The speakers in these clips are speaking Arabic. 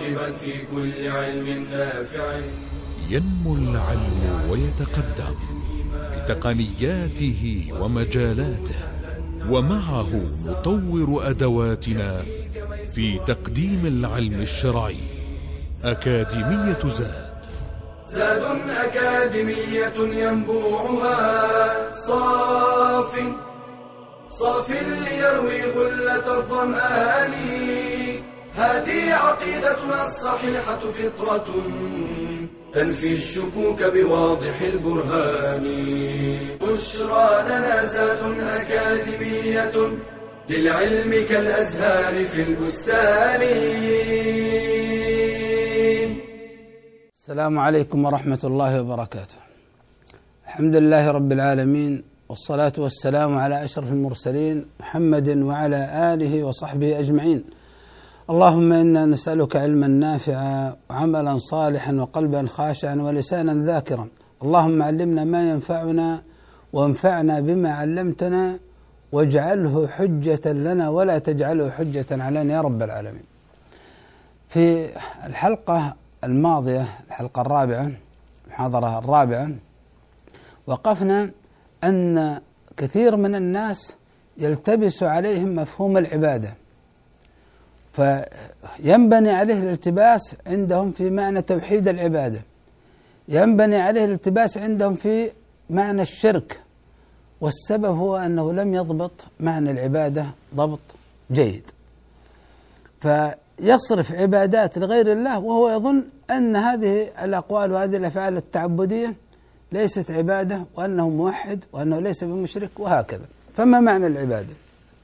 راغبا في كل علم نافع. ينمو العلم ويتقدم بتقنياته ومجالاته، ومعه نطور أدواتنا في تقديم العلم الشرعي. أكاديمية زاد أكاديمية ينبوعها صاف ليروي غلة الظمآن. هذه عقيدتنا الصحيحة فطرة تنفي الشكوك بواضح البرهان. بشرى لنا زاد أكاديمية للعلم كالأزهار في البستان. السلام عليكم ورحمة الله وبركاته. الحمد لله رب العالمين، والصلاة والسلام على أشرف المرسلين محمد وعلى آله وصحبه أجمعين. اللهم إنا نسألك علما نافعا وعملا صالحا وقلبا خاشعا ولسانا ذاكرا. اللهم علمنا ما ينفعنا وانفعنا بما علمتنا، واجعله حجة لنا ولا تجعله حجة علينا يا رب العالمين. في الحلقة الماضية، الحلقة الرابعة، المحاضرة الرابعة، وقفنا أن كثير من الناس يلتبس عليهم مفهوم العبادة، فينبني عليه الالتباس عندهم في معنى توحيد العبادة، ينبني عليه الالتباس عندهم في معنى الشرك، والسبب هو أنه لم يضبط معنى العبادة ضبط جيد، فيصرف عبادات لغير الله وهو يظن أن هذه الأقوال وهذه الأفعال التعبدية ليست عبادة، وأنه موحد وأنه ليس بمشرك وهكذا. فما معنى العبادة؟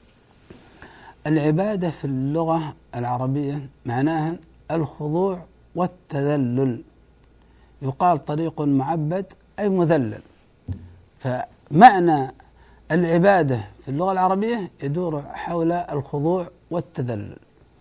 العبادة في اللغة العربية معناها الخضوع والتذلل، يقال طريق معبد أي مذلل. فمعنى العبادة في اللغة العربية يدور حول الخضوع والتذلل.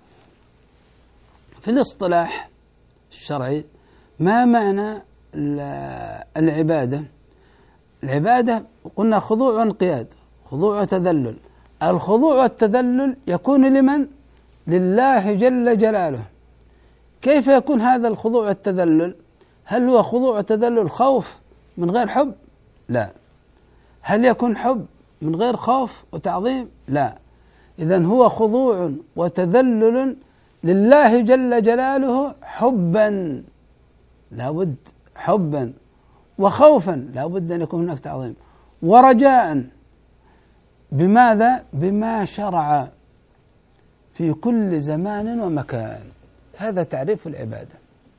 في الاصطلاح الشرعي ما معنى العبادة؟ العبادة قلنا خضوع وانقياد، خضوع وتذلل. الخضوع والتذلل يكون لمن؟ لله جل جلاله. كيف يكون هذا الخضوع والتذلل؟ هل هو خضوع وتذلل خوف من غير حب؟ لا. هل يكون حب من غير خوف وتعظيم؟ لا. إذن هو خضوع وتذلل لله جل جلاله حبا، لابد حبا، وخوفا لابد أن يكون هناك تعظيم، ورجاء. بماذا؟ بما شرع في كل زمان ومكان. هذا تعريف العبادة.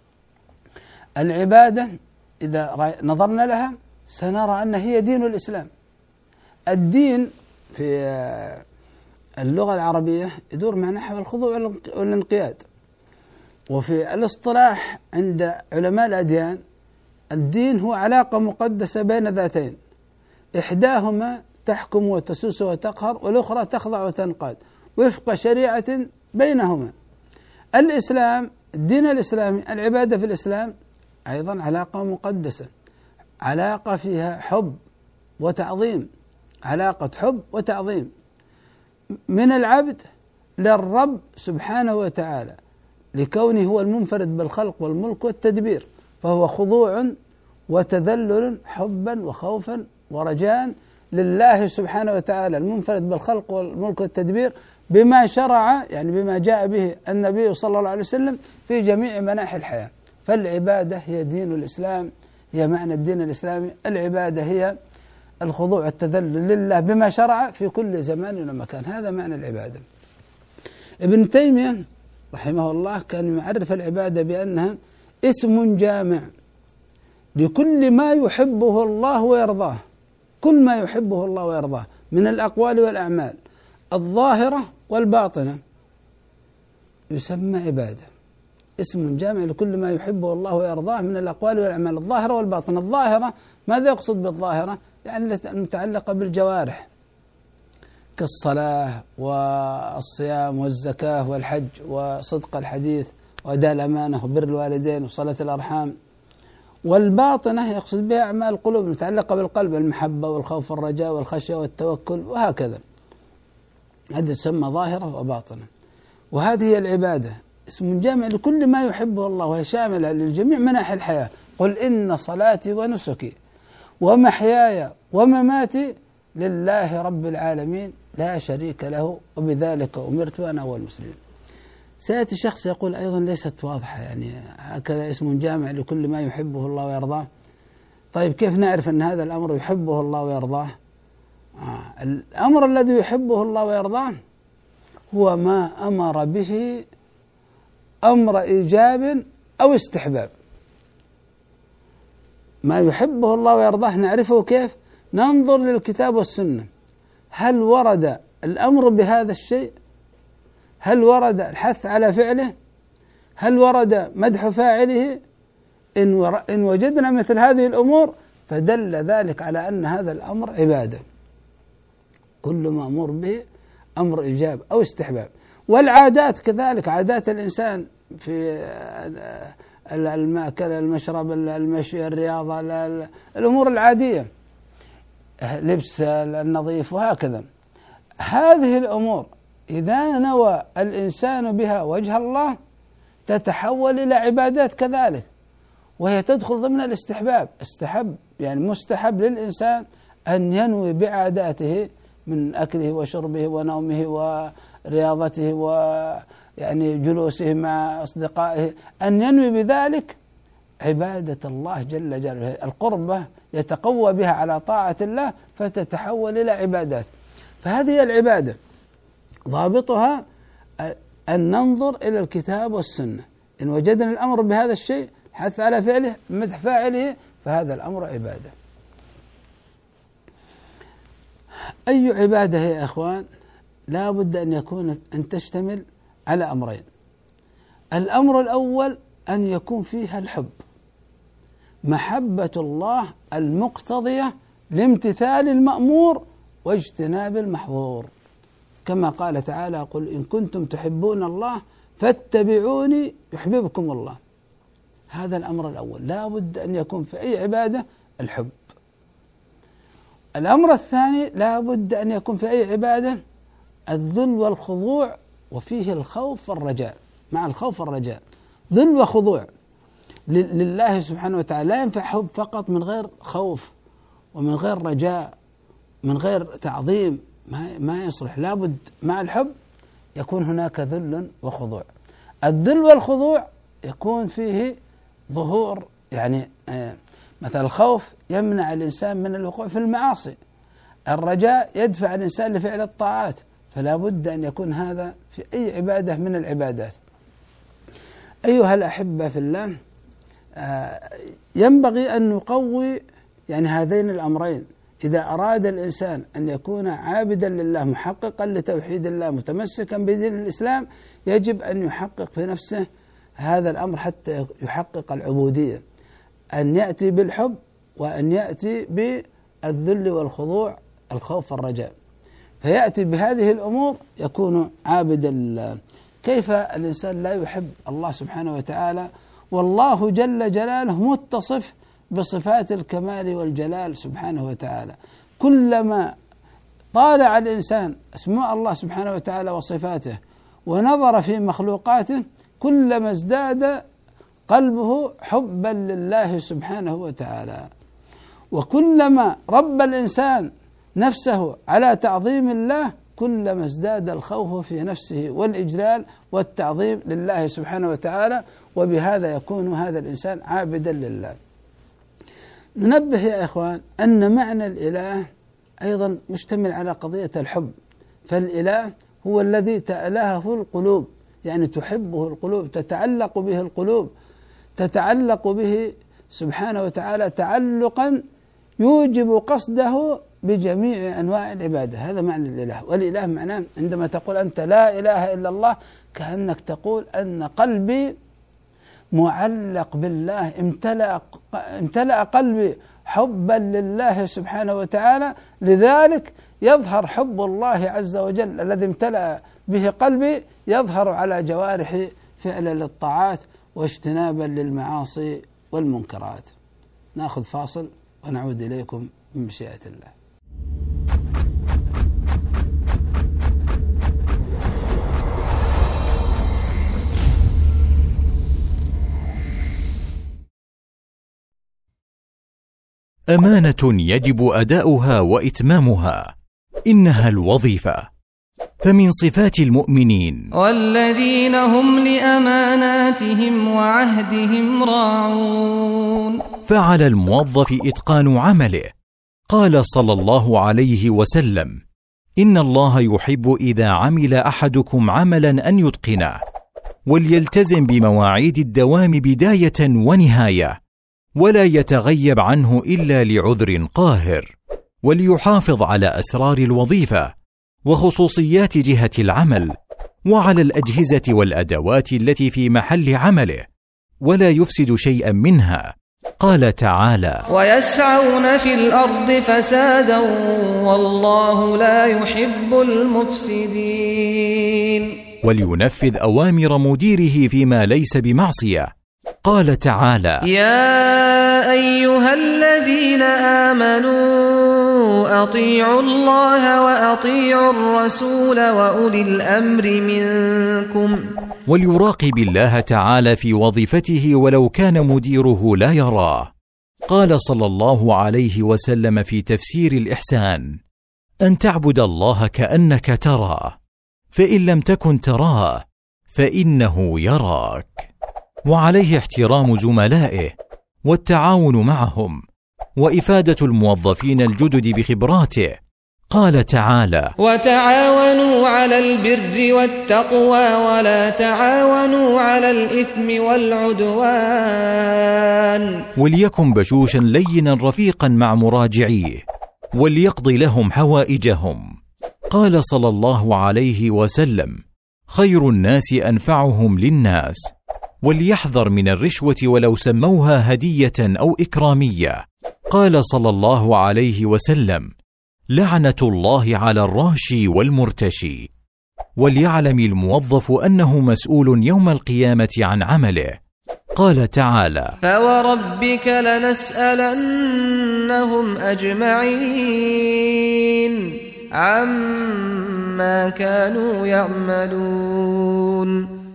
العبادة إذا نظرنا لها سنرى أن هي دين الإسلام. الدين في اللغة العربية يدور مع نحو الخضوع والانقياد. وفي الاصطلاح عند علماء الأديان الدين هو علاقة مقدسة بين ذاتين، إحداهما تحكم وتسوس وتقهر، والأخرى تخضع وتنقاد وفق شريعة بينهما. الإسلام، الدين الإسلامي، العبادة في الإسلام أيضا علاقة مقدسة، علاقة فيها حب وتعظيم، علاقة حب وتعظيم من العبد للرب سبحانه وتعالى، لكونه هو المنفرد بالخلق والملك والتدبير، فهو خضوع وتذلل حبا وخوفا ورجاء لله سبحانه وتعالى المنفرد بالخلق والملك والتدبير بما شرع، يعني بما جاء به النبي صلى الله عليه وسلم في جميع مناحي الحياة. فالعبادة هي دين الإسلام، هي معنى الدين الإسلامي. العبادة هي الخضوع والتذلل لله بما شرع في كل زمان ومكان. هذا معنى العبادة. ابن تيمية رحمه الله كان يعرف العبادة بأنها اسم جامع لكل ما يحبه الله ويرضاه، كل ما يحبه الله ويرضاه من الأقوال والأعمال الظاهرة والباطنة يسمى عبادة. اسم جامع لكل ما يحبه الله ويرضاه من الأقوال والأعمال الظاهرة والباطنة. الظاهرة ماذا يقصد بالظاهرة؟ يعني المتعلقة بالجوارح كالصلاة والصيام والزكاة والحج وصدق الحديث وأداء الأمانة وبر الوالدين وصلة الأرحام. والباطنة يقصد بها أعمال القلوب المتعلقة بالقلب، المحبة والخوف والرجاء والخشية والتوكل وهكذا. هذه تسمى ظاهرة وباطنة. وهذه هي العبادة. اسم جامع لكل ما يحبه الله، وهي شاملة للجميع مناحي الحياة. قل إن صلاتي ونسكي ومحياي ومماتي لله رب العالمين لا شريك له وبذلك أمرت وأنا أول المسلمين. سيأتي شخص يقول أيضا ليست واضحة، يعني هكذا اسم جامع لكل ما يحبه الله ويرضاه. طيب كيف نعرف أن هذا الأمر يحبه الله ويرضاه؟ الأمر الذي يحبه الله ويرضاه هو ما أمر به أمر إيجاب أو استحباب. ما يحبه الله ويرضاه نعرفه كيف؟ ننظر للكتاب والسنة، هل ورد الأمر بهذا الشيء؟ هل ورد الحث على فعله؟ هل ورد مدح فاعله؟ إن وجدنا مثل هذه الأمور فدل ذلك على أن هذا الأمر عبادة. كل ما أمر به أمر إيجاب أو استحباب. والعادات كذلك، عادات الإنسان في المأكل، المشرب، المشي، الرياضة، الأمور العادية، لبس النظيف وهكذا. هذه الأمور إذا نوى الإنسان بها وجه الله تتحول إلى عبادات كذلك، وهي تدخل ضمن الاستحباب. استحب يعني مستحب للإنسان أن ينوي بعاداته من أكله وشربه ونومه ورياضته ويعني جلوسه مع أصدقائه، أن ينوي بذلك عبادة الله جل جلاله، القربة يتقوى بها على طاعة الله فتتحول إلى عبادات. فهذه العبادة ضابطها أن ننظر إلى الكتاب والسنة، إن وجدنا الأمر بهذا الشيء حث على فعله مدح فاعله فهذا الأمر عبادة. أي عبادة يا أخوان؟ لا بد أن تشتمل على أمرين. الأمر الأول أن يكون فيها الحب، محبة الله المقتضية لامتثال المأمور واجتناب المحظور، كما قال تعالى: قل إن كنتم تحبون الله فاتبعوني يحببكم الله. هذا الأمر الأول، لا بد أن يكون في أي عبادة الحب. الأمر الثاني، لا بد أن يكون في أي عبادة الذل والخضوع، وفيه الخوف والرجاء. مع الخوف والرجاء ذل وخضوع لله سبحانه وتعالى. لا ينفع حب فقط من غير خوف ومن غير رجاء من غير تعظيم، ما يصلح. لابد مع الحب يكون هناك ذل وخضوع. الذل والخضوع يكون فيه ظهور، يعني مثل الخوف يمنع الإنسان من الوقوع في المعاصي، الرجاء يدفع الإنسان لفعل الطاعات. فلا بد أن يكون هذا في أي عبادة من العبادات. أيها الأحبة في الله، ينبغي أن نقوي يعني هذين الأمرين. إذا أراد الإنسان أن يكون عابدا لله محققا لتوحيد الله متمسكا بدين الإسلام، يجب أن يحقق في نفسه هذا الأمر حتى يحقق العبودية، أن يأتي بالحب وأن يأتي بالذل والخضوع، الخوف والرجاء، فيأتي بهذه الأمور يكون عابدا لله. كيف الإنسان لا يحب الله سبحانه وتعالى والله جل جلاله متصف بصفات الكمال والجلال سبحانه وتعالى؟ كلما طالع الإنسان أسماء الله سبحانه وتعالى وصفاته ونظر في مخلوقاته كلما ازداد قلبه حبا لله سبحانه وتعالى. وكلما رب الإنسان نفسه على تعظيم الله كلما ازداد الخوف في نفسه والإجلال والتعظيم لله سبحانه وتعالى، وبهذا يكون هذا الإنسان عابدا لله. ننبه يا إخوان أن معنى الإله أيضا مشتمل على قضية الحب، فالإله هو الذي تألهه القلوب، يعني تحبه القلوب، تتعلق به القلوب، تتعلق به سبحانه وتعالى تعلقا يوجب قصده بجميع أنواع العبادة. هذا معنى الإله. والإله معناه عندما تقول أنت لا إله إلا الله كأنك تقول أن قلبي معلق بالله، امتلأ قلبي حبا لله سبحانه وتعالى، لذلك يظهر حب الله عز وجل الذي امتلأ به قلبي، يظهر على جوارحي فعلا للطاعات واجتنابا للمعاصي والمنكرات. نأخذ فاصل ونعود إليكم بمشيئة الله. أمانة يجب أداؤها وإتمامها، إنها الوظيفة. فمن صفات المؤمنين والذين هم لأماناتهم وعهدهم راعون. فعلى الموظف إتقان عمله. قال صلى الله عليه وسلم: إن الله يحب إذا عمل أحدكم عملا أن يتقنه، وليلتزم بمواعيد الدوام بداية ونهاية، ولا يتغيب عنه إلا لعذر قاهر، وليحافظ على أسرار الوظيفة وخصوصيات جهة العمل، وعلى الأجهزة والأدوات التي في محل عمله، ولا يفسد شيئا منها. قال تعالى: ويسعون في الأرض فسادا والله لا يحب المفسدين. ولينفذ أوامر مديره فيما ليس بمعصية. قال تعالى: يا أيها الذين آمنوا أطيعوا الله وأطيعوا الرسول وأولي الأمر منكم. وليراقب الله تعالى في وظيفته ولو كان مديره لا يراه. قال صلى الله عليه وسلم في تفسير الإحسان: أن تعبد الله كأنك تراه، فإن لم تكن تراه فإنه يراك. وعليه احترام زملائه والتعاون معهم، وإفادة الموظفين الجدد بخبراته. قال تعالى: وتعاونوا على البر والتقوى ولا تعاونوا على الإثم والعدوان. وليكن بشوشا لينا رفيقا مع مراجعيه، وليقضي لهم حوائجهم. قال صلى الله عليه وسلم: خير الناس أنفعهم للناس. وليحذر من الرشوة ولو سموها هدية أو إكرامية. قال صلى الله عليه وسلم: لعنة الله على الراشي والمرتشي. وليعلم الموظف أنه مسؤول يوم القيامة عن عمله. قال تعالى: فوربك لنسألنهم أجمعين عما كانوا يعملون.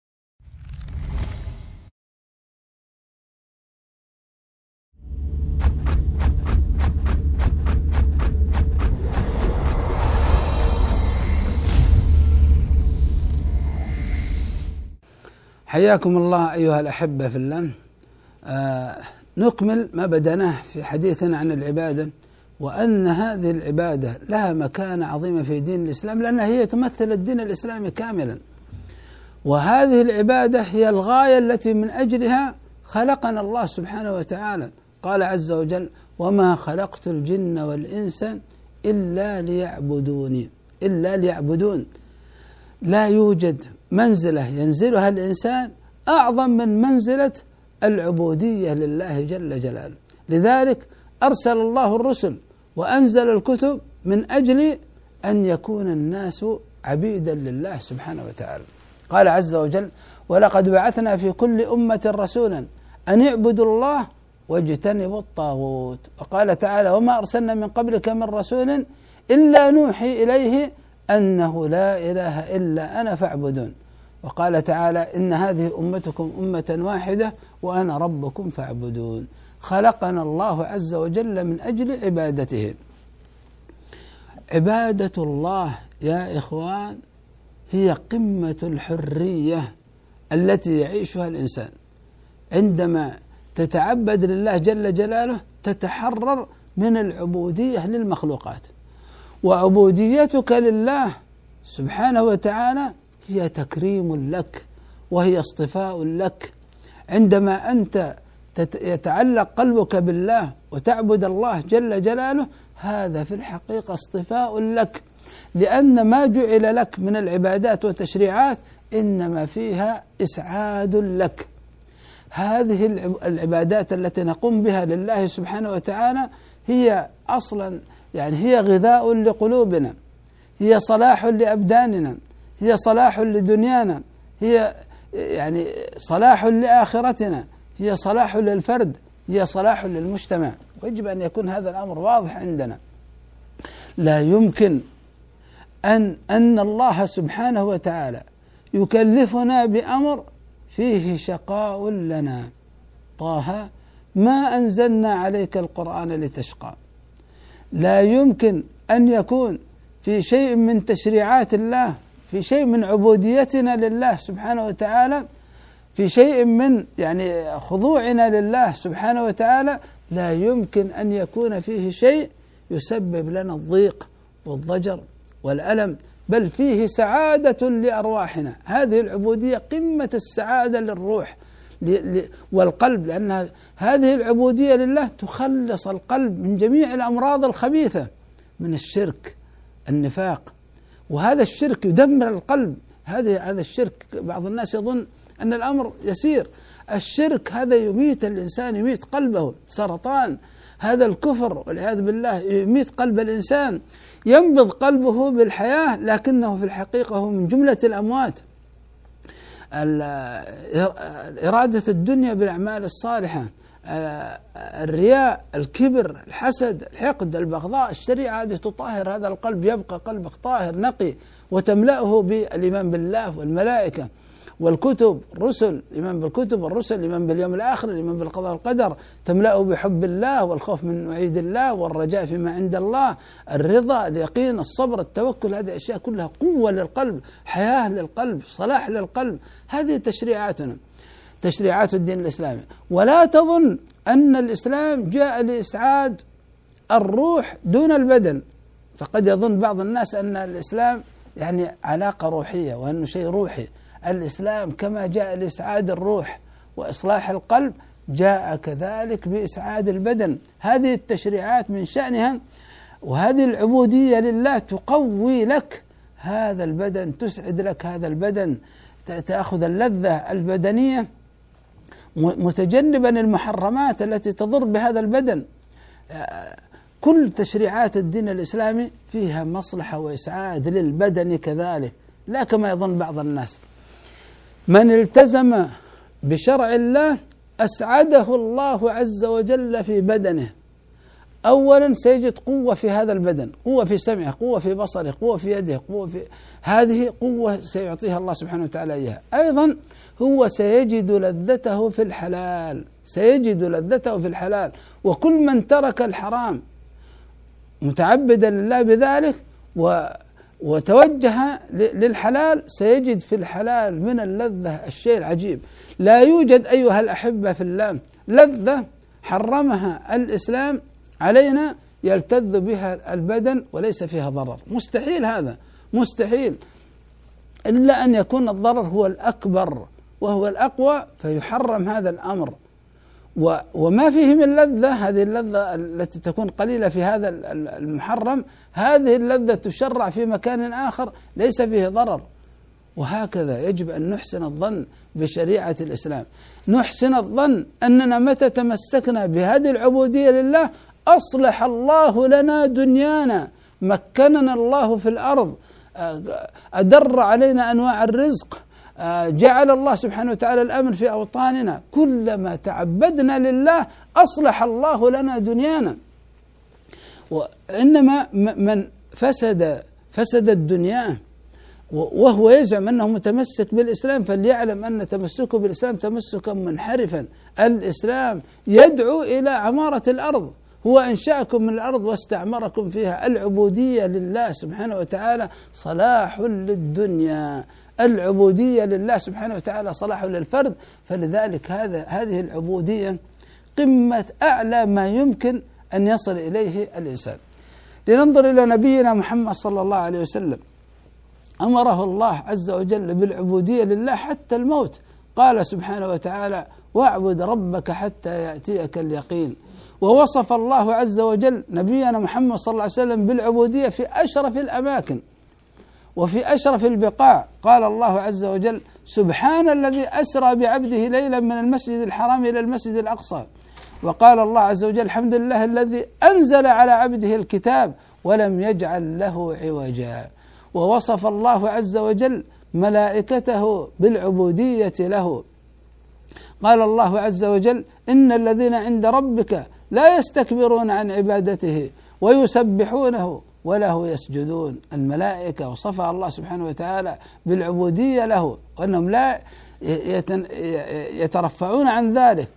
حياكم الله أيها الأحبة في الله. نكمل ما بدأناه في حديثنا عن العبادة، وأن هذه العبادة لها مكانة عظيمة في دين الإسلام، لأنها هي تمثل الدين الإسلامي كاملا. وهذه العبادة هي الغاية التي من أجلها خلقنا الله سبحانه وتعالى. قال عز وجل: وما خلقت الجن والإنس إلا ليعبدوني. إلا ليعبدون. لا يوجد منزلة ينزلها الإنسان أعظم من منزلة العبودية لله جل جلاله. لذلك أرسل الله الرسل وأنزل الكتب من أجل أن يكون الناس عبيدا لله سبحانه وتعالى. قال عز وجل: ولقد بعثنا في كل أمة رسولا أن اعبدوا الله واجتنبوا الطاغوت. وقال تعالى: وما أرسلنا من قبلك من رسول إلا نوحي إليه أنه لا إله إلا أنا فاعبدون. وقال تعالى: إن هذه أمتكم أمة واحدة وأنا ربكم فاعبدون. خلقنا الله عز وجل من أجل عبادته. عبادة الله يا إخوان هي قمة الحرية التي يعيشها الإنسان. عندما تتعبد لله جل جلاله تتحرر من العبودية للمخلوقات، وعبوديتك لله سبحانه وتعالى هي تكريم لك وهي اصطفاء لك. عندما أنت يتعلق قلبك بالله وتعبد الله جل جلاله، هذا في الحقيقة اصطفاء لك، لأن ما جعل لك من العبادات والتشريعات إنما فيها إسعاد لك. هذه العبادات التي نقوم بها لله سبحانه وتعالى هي أصلا هي غذاء لقلوبنا، هي صلاح لأبداننا، هي صلاح لدنيانا، هي صلاح لآخرتنا، هي صلاح للفرد، هي صلاح للمجتمع. ويجب أن يكون هذا الأمر واضح عندنا. لا يمكن أن الله سبحانه وتعالى يكلفنا بأمر فيه شقاء لنا. طه: ما أنزلنا عليك القرآن لتشقى. لا يمكن أن يكون في شيء من تشريعات الله، في شيء من عبوديتنا لله سبحانه وتعالى، في شيء من يعني خضوعنا لله سبحانه وتعالى، لا يمكن أن يكون فيه شيء يسبب لنا الضيق والضجر والألم، بل فيه سعادة لأرواحنا. هذه العبودية قمة السعادة للروح والقلب، لأن هذه العبودية لله تخلص القلب من جميع الأمراض الخبيثة، من الشرك، النفاق، وهذا الشرك يدمر القلب. هذا الشرك بعض الناس يظن أن الأمر يسير. الشرك هذا يميت الإنسان، يميت قلبه، سرطان. هذا الكفر والعياذ بالله يميت قلب الإنسان، ينبض قلبه بالحياة لكنه في الحقيقة هو من جملة الأموات. إرادة الدنيا بالأعمال الصالحة، الرياء، الكبر، الحسد، الحقد، البغضاء، الشريعة هذه تطهر هذا القلب، يبقى قلبك طاهر نقي، وتملأه بالإيمان بالله والملائكة والكتب، الرسل، الإيمان بالكتب والرسل، الإيمان باليوم الآخر، الإيمان بالقضاء والقدر، تملأه بحب الله والخوف من وعيد الله والرجاء فيما عند الله، الرضا، اليقين، الصبر، التوكل. هذه أشياء كلها قوة للقلب، حياة للقلب، صلاح للقلب. هذه تشريعاتنا، تشريعات الدين الإسلامي. ولا تظن أن الإسلام جاء لإسعاد الروح دون البدن، فقد يظن بعض الناس أن الإسلام يعني علاقة روحية وأنه شيء روحي. الإسلام كما جاء لإسعاد الروح وإصلاح القلب جاء كذلك بإسعاد البدن. هذه التشريعات من شأنها، وهذه العبودية لله تقوي لك هذا البدن، تسعد لك هذا البدن، تأخذ اللذة البدنية متجنبا المحرمات التي تضر بهذا البدن. كل تشريعات الدين الإسلامي فيها مصلحة وإسعاد للبدن كذلك، لا كما يظن بعض الناس. من التزم بشرع الله أسعده الله عز وجل في بدنه. أولا سيجد قوة في هذا البدن، قوة في سمعه، قوة في بصره، قوة في يده، قوة في هذه قوة سيعطيها الله سبحانه وتعالى إياها. أيضا هو سيجد لذته في الحلال، سيجد لذته في الحلال. وكل من ترك الحرام متعبدا لله بذلك وتوجه للحلال سيجد في الحلال من اللذة الشيء العجيب. لا يوجد أيها الأحبة في الله لذة حرمها الإسلام علينا يلتذ بها البدن وليس فيها ضرر، مستحيل، هذا مستحيل، إلا أن يكون الضرر هو الأكبر وهو الأقوى فيحرم هذا الأمر. وما فيه من لذة، هذه اللذة التي تكون قليلة في هذا المحرم، هذه اللذة تشرع في مكان آخر ليس فيه ضرر. وهكذا يجب أن نحسن الظن بشريعة الإسلام، نحسن الظن أننا متى تمسكنا بهذه العبودية لله أصلح الله لنا دنيانا، مكننا الله في الأرض، أدر علينا أنواع الرزق، جعل الله سبحانه وتعالى الأمن في أوطاننا. كلما تعبدنا لله أصلح الله لنا دنيانا. وإنما من فسد الدنيا وهو يزعم أنه متمسك بالإسلام فليعلم أن تمسكه بالإسلام تمسكا منحرفا. الإسلام يدعو إلى عمارة الأرض، هو أنشأكم من الأرض واستعمركم فيها. العبودية لله سبحانه وتعالى صلاح للدنيا، العبودية لله سبحانه وتعالى صلاح للفرد. فلذلك هذه العبودية قمة أعلى ما يمكن أن يصل إليه الإنسان. لننظر إلى نبينا محمد صلى الله عليه وسلم، أمره الله عز وجل بالعبودية لله حتى الموت. قال سبحانه وتعالى: واعبد ربك حتى يأتيك اليقين. ووصف الله عز وجل نبينا محمد صلى الله عليه وسلم بالعبودية في أشرف الأماكن وفي أشرف البقاع. قال الله عز وجل: سبحان الذي أسرى بعبده ليلا من المسجد الحرام إلى المسجد الأقصى. وقال الله عز وجل: الحمد لله الذي أنزل على عبده الكتاب ولم يجعل له عوجا. ووصف الله عز وجل ملائكته بالعبودية له. قال الله عز وجل: إن الذين عند ربك لا يستكبرون عن عبادته ويسبحونه وله يسجدون. الملائكة وصفها الله سبحانه وتعالى بالعبودية له وأنهم لا يترفعون عن ذلك.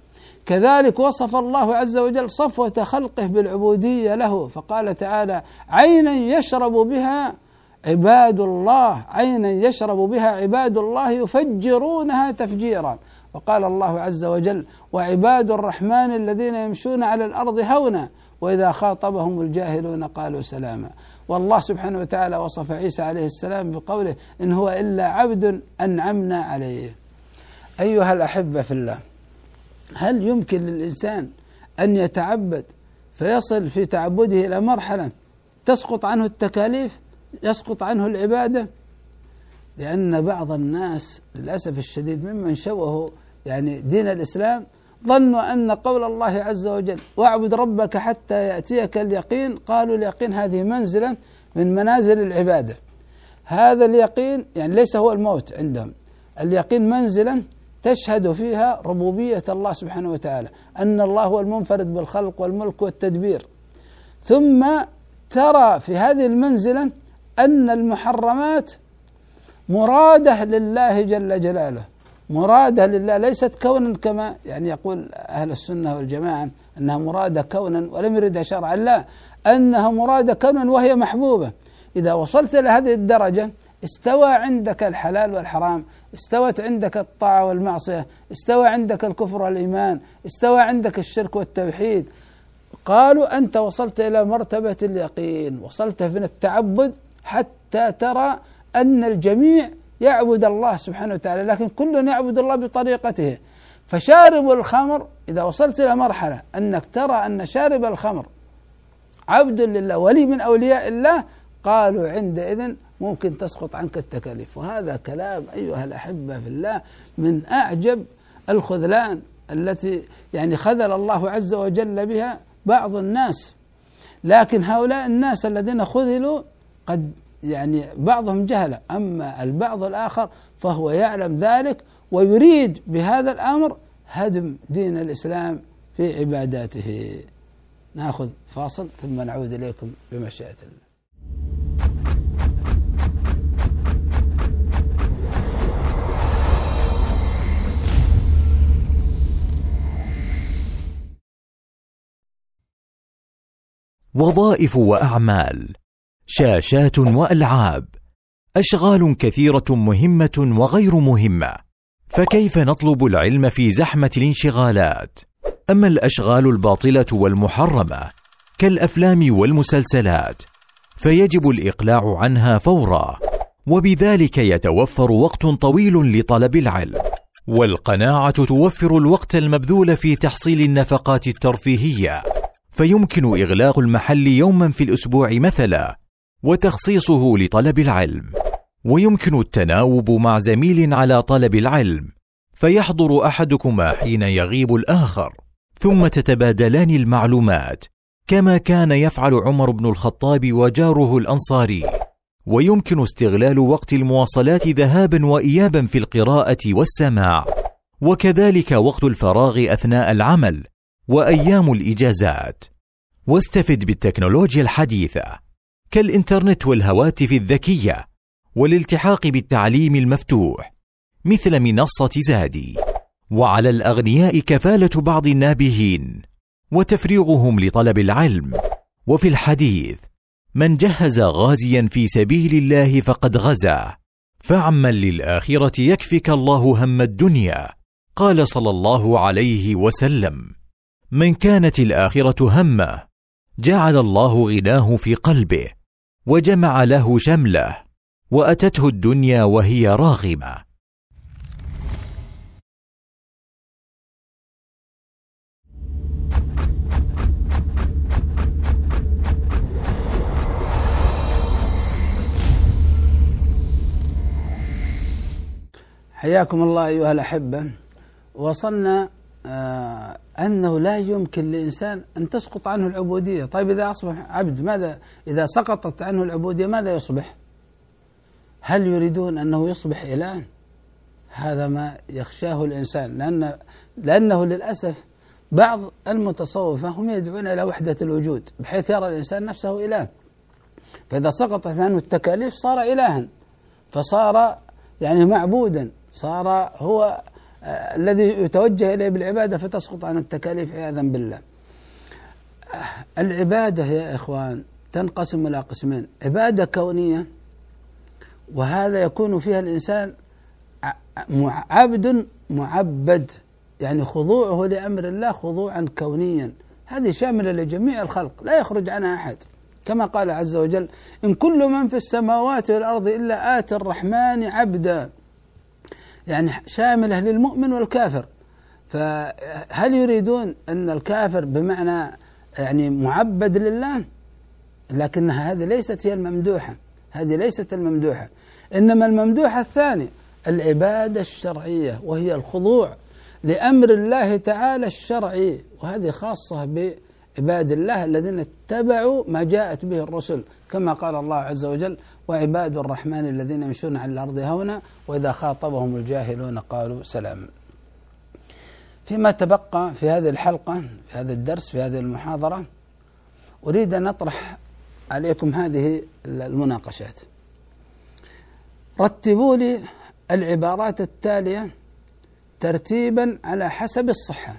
كذلك وصف الله عز وجل صفوة خلقه بالعبودية له، فقال تعالى: عينا يشرب بها عباد الله، عينا يشرب بها عباد الله يفجرونها تفجيرا. وقال الله عز وجل: وعباد الرحمن الذين يمشون على الأرض هونا وإذا خاطبهم الجاهلون قالوا سلاما. والله سبحانه وتعالى وصف عيسى عليه السلام بقوله: إن هو إلا عبد أنعمنا عليه. أيها الأحبة في الله، هل يمكن للإنسان أن يتعبد فيصل في تعبده إلى مرحلة تسقط عنه التكاليف، يسقط عنه العبادة؟ لأن بعض الناس للأسف الشديد ممن شوهوا يعني دين الإسلام ظنوا أن قول الله عز وجل: واعبد ربك حتى يأتيك اليقين، قالوا اليقين هذه منزلة من منازل العبادة. هذا اليقين يعني ليس هو الموت عندهم، اليقين منزلا تشهد فيها ربوبية الله سبحانه وتعالى، أن الله هو المنفرد بالخلق والملك والتدبير. ثم ترى في هذه المنزلة أن المحرمات مرادة لله جل جلاله، مرادة لله، ليست كونا كما يعني يقول أهل السنة والجماعة أنها مرادة كونا ولم يردها شرعا، لا، أنها مرادة كونا وهي محبوبة. إذا وصلت إلى هذه الدرجة استوى عندك الحلال والحرام، استوت عندك الطاعة والمعصية، استوى عندك الكفر والإيمان، استوى عندك الشرك والتوحيد. قالوا أنت وصلت إلى مرتبة اليقين، وصلت من التعبد حتى ترى أن الجميع يعبد الله سبحانه وتعالى، لكن كل يعبد الله بطريقته. فشارب الخمر إذا وصلت إلى مرحلة أنك ترى أن شارب الخمر عبد لله ولي من أولياء الله، قالوا عندئذ ممكن تسقط عنك التكاليف. وهذا كلام أيها الأحبة في الله من أعجب الخذلان التي يعني خذل الله عز وجل بها بعض الناس. لكن هؤلاء الناس الذين خذلوا قد يعني بعضهم جهل، أما البعض الآخر فهو يعلم ذلك ويريد بهذا الأمر هدم دين الإسلام في عباداته. نأخذ فاصل ثم نعود إليكم بمشيئة الله. وظائف وأعمال، شاشات وألعاب، أشغال كثيرة مهمة وغير مهمة، فكيف نطلب العلم في زحمة الانشغالات؟ أما الأشغال الباطلة والمحرمة كالأفلام والمسلسلات فيجب الإقلاع عنها فورا، وبذلك يتوفر وقت طويل لطلب العلم، والقناعة توفر الوقت المبذول في تحصيل النفقات الترفيهية، فيمكن إغلاق المحل يوما في الأسبوع مثلا وتخصيصه لطلب العلم، ويمكن التناوب مع زميل على طلب العلم فيحضر أحدكما حين يغيب الآخر، ثم تتبادلان المعلومات كما كان يفعل عمر بن الخطاب وجاره الأنصاري. ويمكن استغلال وقت المواصلات ذهابا وإيابا في القراءة والسماع، وكذلك وقت الفراغ أثناء العمل وأيام الإجازات. واستفد بالتكنولوجيا الحديثة كالإنترنت والهواتف الذكية والالتحاق بالتعليم المفتوح مثل منصة زادي. وعلى الأغنياء كفالة بعض النابهين وتفريغهم لطلب العلم. وفي الحديث: من جهز غازيا في سبيل الله فقد غزا، فاعمل للآخرة يكفك الله هم الدنيا. قال صلى الله عليه وسلم: من كانت الآخرة همه جعل الله غناه في قلبه وجمع له شمله وأتته الدنيا وهي راغمة. حياكم الله أيها الأحبة. وصلنا أنه لا يمكن لإنسان أن تسقط عنه العبودية. طيب إذا أصبح عبد ماذا؟ إذا سقطت عنه العبودية ماذا يصبح؟ هل يريدون أنه يصبح إله؟ هذا ما يخشاه الإنسان، لأنه للأسف بعض المتصوفة هم يدعون إلى وحدة الوجود بحيث يرى الإنسان نفسه إله، فإذا سقطت عنه التكاليف صار إلها، فصار يعني معبودا، صار هو الذي يتوجه إليه بالعبادة فتسقط عن التكاليف عياذا بالله. العبادة يا إخوان تنقسم إلى قسمين: عبادة كونية، وهذا يكون فيها الإنسان عبد معبد، يعني خضوعه لأمر الله خضوعا كونيا، هذه شاملة لجميع الخلق لا يخرج عنها أحد، كما قال عز وجل: إن كل من في السماوات والأرض إلا آتي الرحمن عبدا، يعني شاملة للمؤمن والكافر. فهل يريدون أن الكافر بمعنى يعني معبد لله؟ لكنها هذه ليست هي الممدوحة، هذه ليست الممدوحة، إنما الممدوحة الثانية العبادة الشرعية، وهي الخضوع لأمر الله تعالى الشرعي، وهذه خاصة بعباد الله الذين اتبعوا ما جاءت به الرسل، كما قال الله عز وجل: وعباد الرحمن الذين يمشون على الأرض هونا وإذا خاطبهم الجاهلون قالوا سلام. فيما تبقى في هذه الحلقة، في هذا الدرس، في هذه المحاضرة، أريد أن أطرح عليكم هذه المناقشات. رتبوا لي العبارات التالية ترتيبا على حسب الصحة.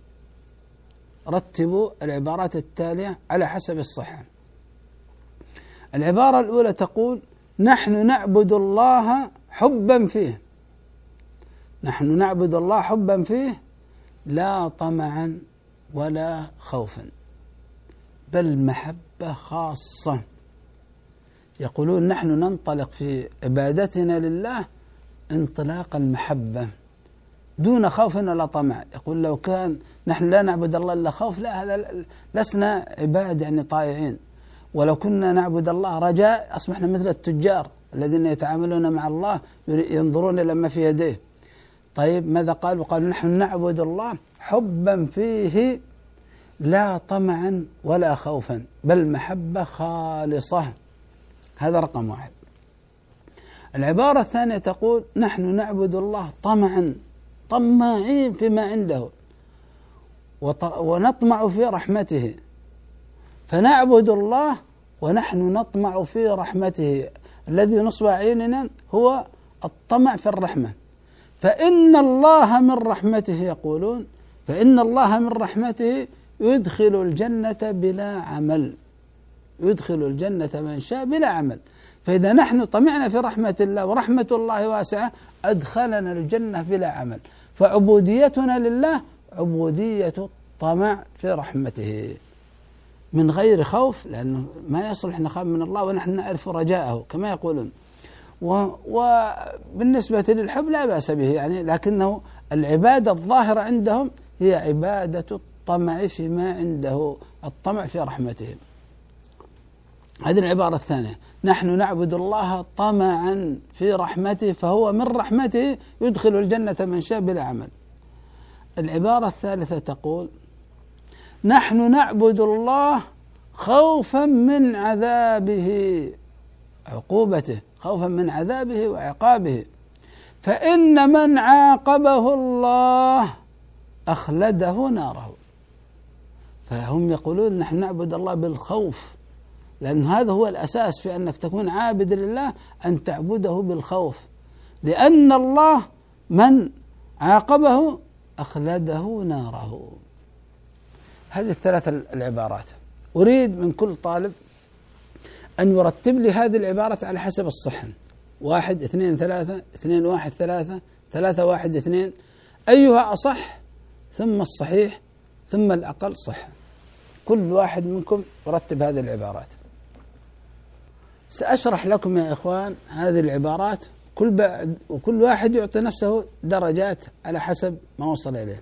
رتبوا العبارات التالية على حسب الصحة. العبارة الأولى تقول: نحن نعبد الله حبا فيه. نحن نعبد الله حبا فيه لا طمعا ولا خوفا، بل محبة خاصة. يقولون نحن ننطلق في عبادتنا لله انطلاق المحبة دون خوف ولا طمع. يقول لو كان نحن لا نعبد الله إلا خوف، لا، هذا لسنا عباد يعني طائعين. ولو كنا نعبد الله رجاء أصبحنا مثل التجار الذين يتعاملون مع الله ينظرون إلى ما في يديه. طيب ماذا قال؟ وقال نحن نعبد الله حبا فيه لا طمعا ولا خوفا، بل محبة خالصة. هذا رقم واحد. العبارة الثانية تقول: نحن نعبد الله طمعا، طماعين فيما عنده، ونطمع في رحمته، فنعبد الله ونحن نطمع في رحمته. الذي نصب عيننا هو الطمع في الرحمة. فإن الله من رحمته، يقولون فإن الله من رحمته يدخل الجنة بلا عمل، يدخل الجنة من شاء بلا عمل. فإذا نحن طمعنا في رحمة الله ورحمة الله واسعة أدخلنا الجنة بلا عمل. فعبوديتنا لله عبودية الطمع في رحمته من غير خوف، لأنه ما يصلح نخاف من الله ونحن نعرف رجاءه كما يقولون. وبالنسبة للحب لا بأس به يعني، لكنه العبادة الظاهرة عندهم هي عبادة الطمع فيما عنده، الطمع في رحمته. هذه العبارة الثانية: نحن نعبد الله طمعا في رحمته، فهو من رحمته يدخل الجنة من شاء بلا عمل. العبارة الثالثة تقول: نحن نعبد الله خوفا من عذابه، عقوبته، خوفا من عذابه وعقابه، فإن من عاقبه الله أخلده ناره. فهم يقولون نحن نعبد الله بالخوف، لأن هذا هو الأساس في أنك تكون عابد لله، أن تعبده بالخوف، لأن الله من عاقبه أخلده ناره. هذه الثلاث العبارات. أريد من كل طالب أن يرتب لي هذه العبارة على حسب الصحة: 1 2 3 2 1 3 3 1 2، أيها أصح، ثم الصحيح، ثم الأقل صحة. كل واحد منكم يرتب هذه العبارات. سأشرح لكم يا إخوان هذه العبارات، وكل واحد يعطي نفسه درجات على حسب ما وصل إليه.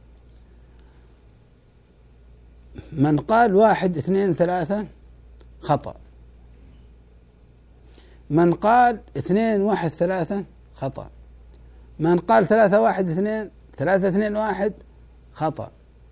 من قال 1 2 3 خطأ، من قال 2 1 3 خطأ، من قال 3 1 2 3 2 1 خطأ.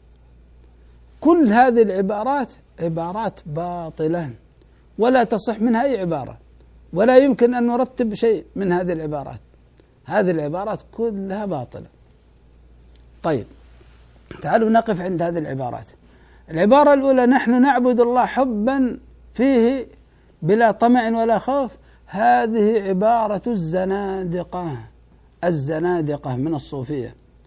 كل هذه العبارات عبارات باطلة ولا تصح منها أي عبارة، ولا يمكن أن نرتب شيء من هذه العبارات. هذه العبارات كلها باطلة. طيب تعالوا نقف عند هذه العبارات. العبارة الأولى: نحن نعبد الله حبا فيه بلا طمع ولا خوف، هذه عبارة الزنادقة من الصوفية،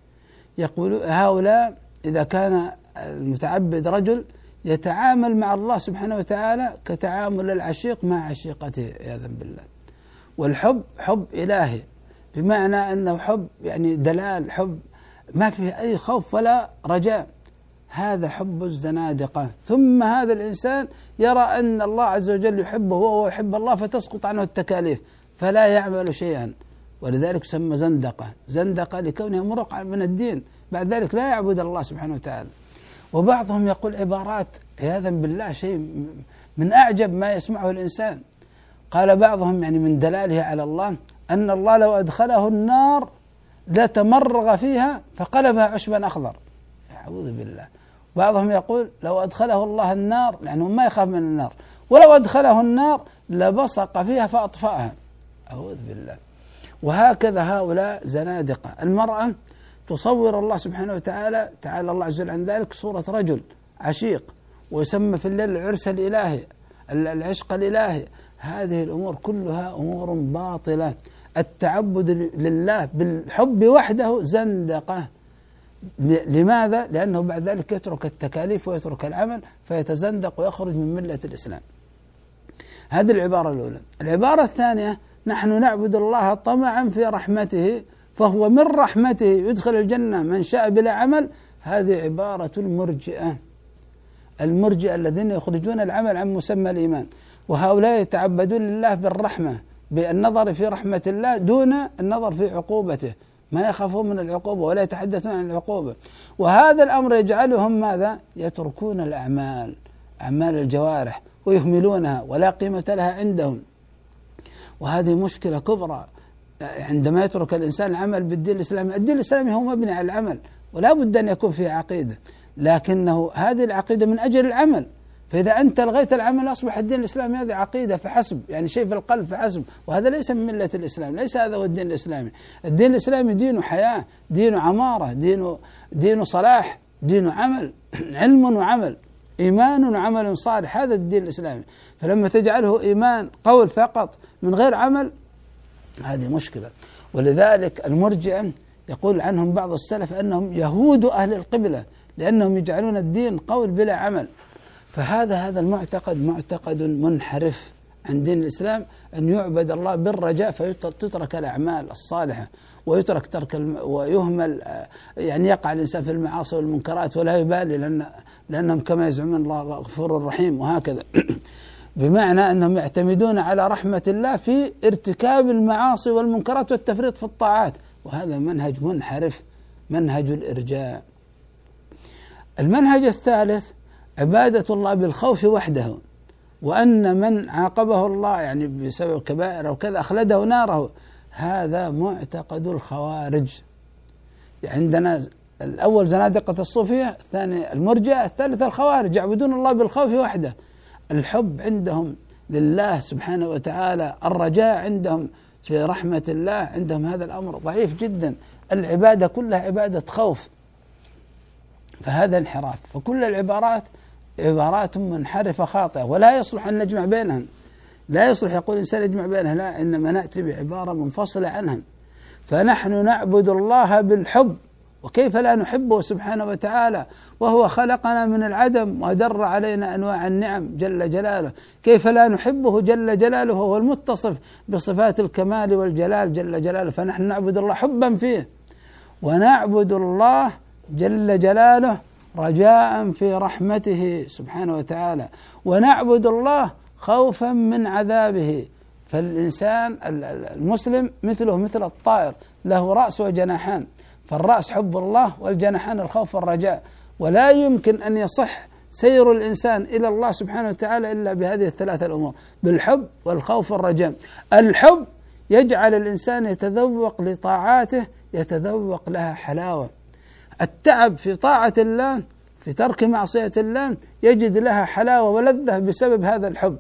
يقول هؤلاء إذا كان المتعبد رجل يتعامل مع الله سبحانه وتعالى كتعامل العشيق مع عشيقته عياذا بالله. والحب حب إلهي، بمعنى أنه حب يعني دلال، حب ما فيه أي خوف ولا رجاء، هذا حب الزنادقة. ثم هذا الإنسان يرى أن الله عز وجل يحبه وهو يحب الله، فتسقط عنه التكاليف فلا يعمل شيئا، ولذلك سمى زندقة لكونه مرق من الدين، بعد ذلك لا يعبد الله سبحانه وتعالى. وبعضهم يقول عبارات عياذا بالله شيء من أعجب ما يسمعه الإنسان. قال بعضهم يعني من دلاله على الله أن الله لو أدخله النار لتمرغ فيها فقلبها عشبا أخضر، أعوذ بالله. بعضهم يقول لو أدخله الله النار، لأنه ما يخاف من النار، ولو أدخله النار لبصق فيها فأطفأها، أعوذ بالله. وهكذا هؤلاء زنادقة. المرأة تصور الله سبحانه وتعالى، تعالى الله عز وجل عن ذلك، صورة رجل عشيق، ويسمى في الليل العرس الإلهي، العشق الإلهي. هذه الأمور كلها أمور باطلة. التعبد لله بالحب وحده زندقة. لماذا؟ لأنه بعد ذلك يترك التكاليف ويترك العمل فيتزندق ويخرج من ملة الإسلام. هذه العبارة الأولى. العبارة الثانية: نحن نعبد الله طمعا في رحمته فهو من رحمته يدخل الجنة من شاء بلا عمل. هذه عبارة المرجئة الذين يخرجون العمل عن مسمى الإيمان، وهؤلاء يتعبدون لله بالرحمة، بالنظر في رحمة الله دون النظر في عقوبته، ما يخافون من العقوبة ولا يتحدثون عن العقوبة. وهذا الأمر يجعلهم ماذا؟ يتركون الأعمال، أعمال الجوارح، ويهملونها ولا قيمة لها عندهم. وهذه مشكلة كبرى عندما يترك الإنسان العمل بالدين الإسلامي. الدين الإسلامي هو مبني على العمل، ولا بد أن يكون فيه عقيدة، لكنه هذه العقيدة من أجل العمل. فإذا أنت لغيت العمل أصبح الدين الإسلامي هذه عقيدة فحسب، يعني شيء في القلب فحسب، وهذا ليس من ملة الإسلام، ليس هذا هو الدين الإسلامي. الدين الإسلامي دين حياة، دين عمارة، دين صلاح، دين عمل، علم وعمل، إيمان وعمل صالح، هذا الدين الإسلامي. فلما تجعله إيمان قول فقط من غير عمل هذه مشكلة. ولذلك المرجئة يقول عنهم بعض السلف أنهم يهود أهل القبلة، لأنهم يجعلون الدين قول بلا عمل. فهذا المعتقد معتقد منحرف عن دين الإسلام، أن يعبد الله بالرجاء فتترك الأعمال الصالحة ويترك ويهمل، يعني يقع الإنسان في المعاصي والمنكرات ولا يبالي، لأنهم كما يزعمون الله غفور رحيم وهكذا. بمعنى أنهم يعتمدون على رحمة الله في ارتكاب المعاصي والمنكرات والتفريط في الطاعات، وهذا منهج منحرف، منهج الإرجاء. المنهج الثالث: عبادة الله بالخوف وحده، وأن من عاقبه الله يعني بسبب كبائر أو كذا أخلده ناره. هذا معتقد الخوارج. عندنا الأول زنادقة الصوفية، الثاني المرجئة، الثالث الخوارج، يعبدون الله بالخوف وحده. الحب عندهم لله سبحانه وتعالى، الرجاء عندهم في رحمة الله، عندهم هذا الأمر ضعيف جدا. العبادة كلها عبادة خوف، فهذا انحراف. فكل العبارات عبارات منحرفة خاطئة، ولا يصلح أن نجمع بينهم، لا يصلح يقول إنسان يجمع بينها، لا، إنما نأتي بعبارة منفصلة عنهم. فنحن نعبد الله بالحب، وكيف لا نحبه سبحانه وتعالى وهو خلقنا من العدم ودر علينا أنواع النعم جل جلاله؟ كيف لا نحبه جل جلاله وهو المتصف بصفات الكمال والجلال جل جلاله؟ فنحن نعبد الله حبا فيه، ونعبد الله جل جلاله رجاء في رحمته سبحانه وتعالى، ونعبد الله خوفا من عذابه. فالإنسان المسلم مثله مثل الطائر، له رأس وجناحان، فالرأس حب الله والجناحان الخوف والرجاء. ولا يمكن أن يصح سير الإنسان إلى الله سبحانه وتعالى إلا بهذه الثلاثة الأمور، بالحب والخوف والرجاء. الحب يجعل الإنسان يتذوق لطاعاته، يتذوق لها حلاوة. التعب في طاعة الله، في ترك معصية الله، يجد لها حلاوة ولذة بسبب هذا الحب.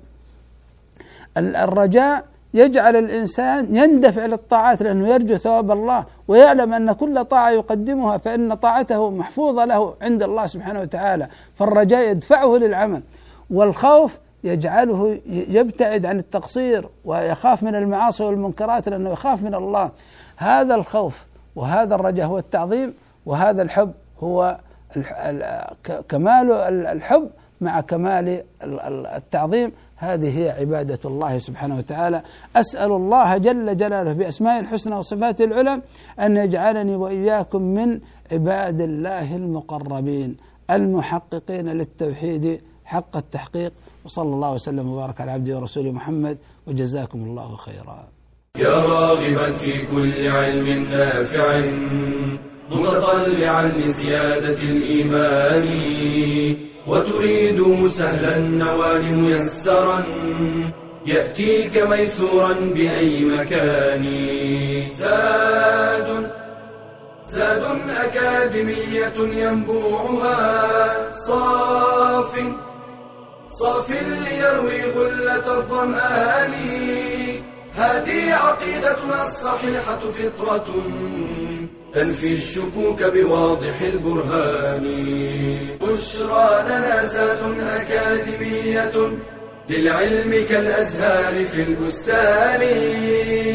الرجاء يجعل الإنسان يندفع للطاعات لأنه يرجو ثواب الله، ويعلم أن كل طاعة يقدمها فإن طاعته محفوظة له عند الله سبحانه وتعالى، فالرجاء يدفعه للعمل. والخوف يجعله يبتعد عن التقصير ويخاف من المعاصي والمنكرات لأنه يخاف من الله. هذا الخوف وهذا الرجاء هو التعظيم، وهذا الحب هو كمال الحب مع كمال التعظيم. هذه هي عبادة الله سبحانه وتعالى. أسأل الله جل جلاله بأسمائه الحسنى وصفاته العلى أن يجعلني وإياكم من عباد الله المقربين المحققين للتوحيد حق التحقيق. وصلى الله وسلم وبارك على عبده ورسوله محمد، وجزاكم الله خيرا. يا راغبا في كل علم نافع متطلعا لزيادة الإيمان وتريد سهلا النوال ميسرا يأتيك ميسورا بأي مكان. زاد أكاديمية ينبوعها صاف ليروي غلة الظمآن. هذه عقيدتنا الصحيحة فطرة تنفي الشكوك بواضح البرهان. بشرى لنا زاد أكاديمية للعلم كالأزهار في البستان.